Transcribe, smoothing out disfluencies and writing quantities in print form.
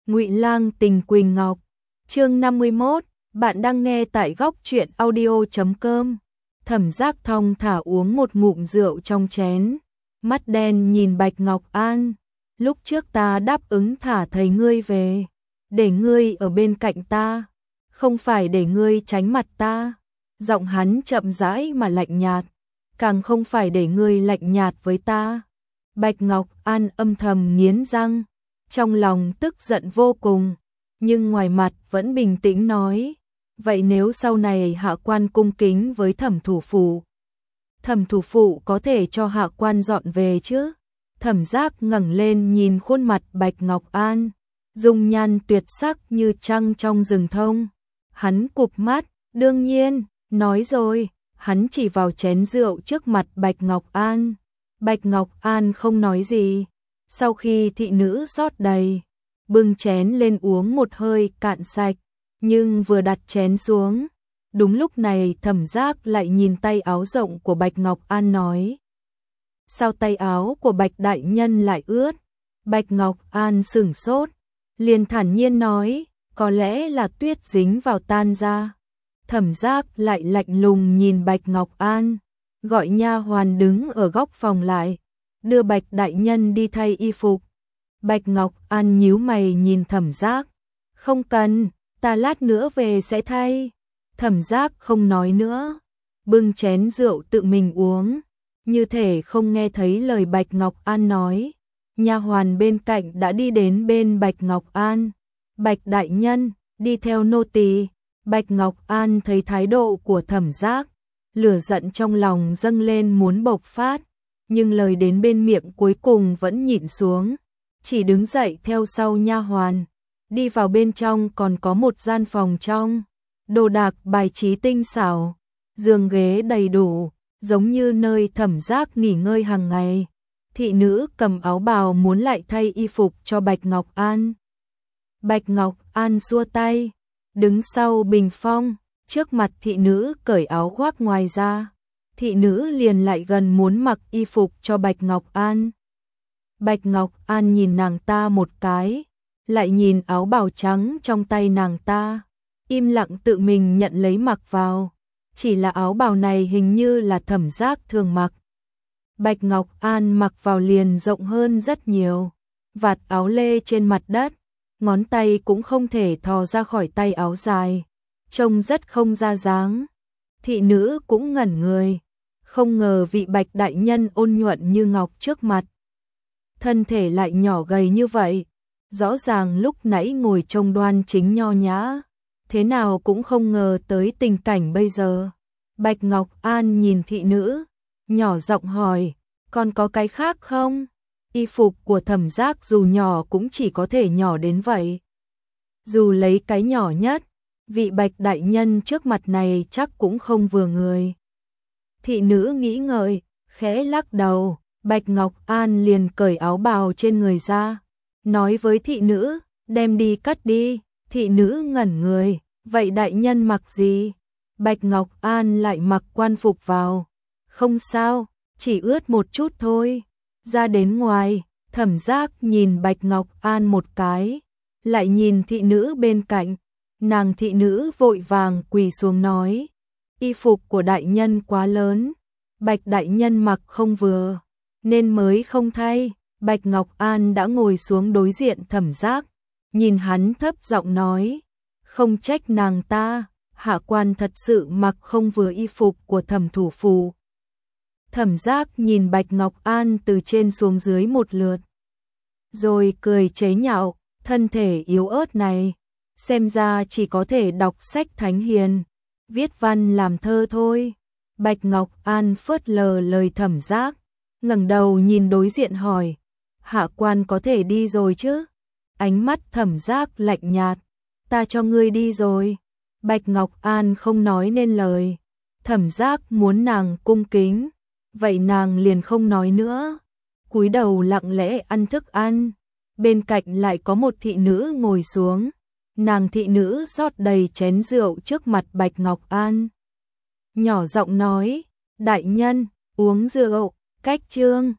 Ngụy Lang tình Quỳnh Ngọc. Chương 51, bạn đang nghe tại góc truyện audio.com. Thẩm Giác thong thả uống một ngụm rượu trong chén, mắt đen nhìn Bạch Ngọc An. Lúc trước ta đáp ứng thả thầy ngươi về, để ngươi ở bên cạnh ta, không phải để ngươi tránh mặt ta. Giọng hắn chậm rãi mà lạnh nhạt, càng không phải để ngươi lạnh nhạt với ta. Bạch Ngọc An âm thầm nghiến răng, trong lòng tức giận vô cùng, nhưng ngoài mặt vẫn bình tĩnh nói, vậy nếu sau này hạ quan cung kính với Thẩm thủ phụ có thể cho hạ quan dọn về chứ? Thẩm Giác ngẩng lên nhìn khuôn mặt Bạch Ngọc An, dung nhan tuyệt sắc như trăng trong rừng thông. Hắn cụp mắt, đương nhiên, nói rồi, hắn chỉ vào chén rượu trước mặt Bạch Ngọc An. Bạch Ngọc An không nói gì, sau khi thị nữ rót đầy, bưng chén lên uống một hơi cạn sạch, nhưng vừa đặt chén xuống, đúng lúc này Thẩm Giác lại nhìn tay áo rộng của Bạch Ngọc An nói. Sao tay áo của Bạch đại nhân lại ướt? Bạch Ngọc An sửng sốt, liền thản nhiên nói, có lẽ là tuyết dính vào tan ra. Thẩm Giác lại lạnh lùng nhìn Bạch Ngọc An, gọi nha hoàn đứng ở góc phòng lại, đưa Bạch đại nhân đi thay y phục. Bạch Ngọc An nhíu mày nhìn Thẩm Giác, không cần, ta lát nữa về sẽ thay. Thẩm Giác không nói nữa, bưng chén rượu tự mình uống, như thể không nghe thấy lời Bạch Ngọc An nói. Nha hoàn bên cạnh đã đi đến bên Bạch Ngọc An. Bạch đại nhân, đi theo nô tỳ. Bạch Ngọc An thấy thái độ của Thẩm Giác, lửa giận trong lòng dâng lên muốn bộc phát, nhưng lời đến bên miệng cuối cùng vẫn nhịn xuống, chỉ đứng dậy theo sau nha hoàn, đi vào bên trong. Còn có một gian phòng trong, đồ đạc bài trí tinh xảo, giường ghế đầy đủ, giống như nơi Thẩm Giác nghỉ ngơi hàng ngày. Thị nữ cầm áo bào muốn lại thay y phục cho Bạch Ngọc An. Bạch Ngọc An xua tay, đứng sau bình phong, trước mặt thị nữ cởi áo khoác ngoài ra. Thị nữ liền lại gần muốn mặc y phục cho Bạch Ngọc An. Bạch Ngọc An nhìn nàng ta một cái, lại nhìn áo bào trắng trong tay nàng ta, im lặng tự mình nhận lấy mặc vào. Chỉ là áo bào này hình như là Thẩm Giác thường mặc. Bạch Ngọc An mặc vào liền rộng hơn rất nhiều, vạt áo lê trên mặt đất, ngón tay cũng không thể thò ra khỏi tay áo dài, trông rất không ra dáng. Thị nữ cũng ngẩn người, không ngờ vị Bạch đại nhân ôn nhuận như ngọc trước mặt, thân thể lại nhỏ gầy như vậy, rõ ràng lúc nãy ngồi trông đoan chính nho nhã, thế nào cũng không ngờ tới tình cảnh bây giờ. Bạch Ngọc An nhìn thị nữ, nhỏ giọng hỏi, còn có cái khác không? Y phục của Thẩm Giác dù nhỏ cũng chỉ có thể nhỏ đến vậy. Dù lấy cái nhỏ nhất, vị Bạch đại nhân trước mặt này chắc cũng không vừa người. Thị nữ nghĩ ngợi, khẽ lắc đầu. Bạch Ngọc An liền cởi áo bào trên người ra, nói với thị nữ, đem đi cất đi. Thị nữ ngẩn người, vậy đại nhân mặc gì? Bạch Ngọc An lại mặc quan phục vào. Không sao, chỉ ướt một chút thôi. Ra đến ngoài, Thẩm Giác nhìn Bạch Ngọc An một cái, lại nhìn thị nữ bên cạnh. Nàng thị nữ vội vàng quỳ xuống nói, y phục của đại nhân quá lớn, Bạch đại nhân mặc không vừa, nên mới không thay. Bạch Ngọc An đã ngồi xuống đối diện Thẩm Giác, nhìn hắn thấp giọng nói, không trách nàng ta, hạ quan thật sự mặc không vừa y phục của Thẩm thủ phụ. Thẩm Giác nhìn Bạch Ngọc An từ trên xuống dưới một lượt, rồi cười chế nhạo, thân thể yếu ớt này, xem ra chỉ có thể đọc sách thánh hiền, viết văn làm thơ thôi. Bạch Ngọc An phớt lờ lời Thẩm Giác, ngẩng đầu nhìn đối diện hỏi, hạ quan có thể đi rồi chứ? Ánh mắt Thẩm Giác lạnh nhạt, ta cho ngươi đi rồi. Bạch Ngọc An không nói nên lời. Thẩm Giác muốn nàng cung kính, vậy nàng liền không nói nữa, cúi đầu lặng lẽ ăn thức ăn. Bên cạnh lại có một thị nữ ngồi xuống, nàng thị nữ rót đầy chén rượu trước mặt Bạch Ngọc An, nhỏ giọng nói, đại nhân, uống rượu, cách chương.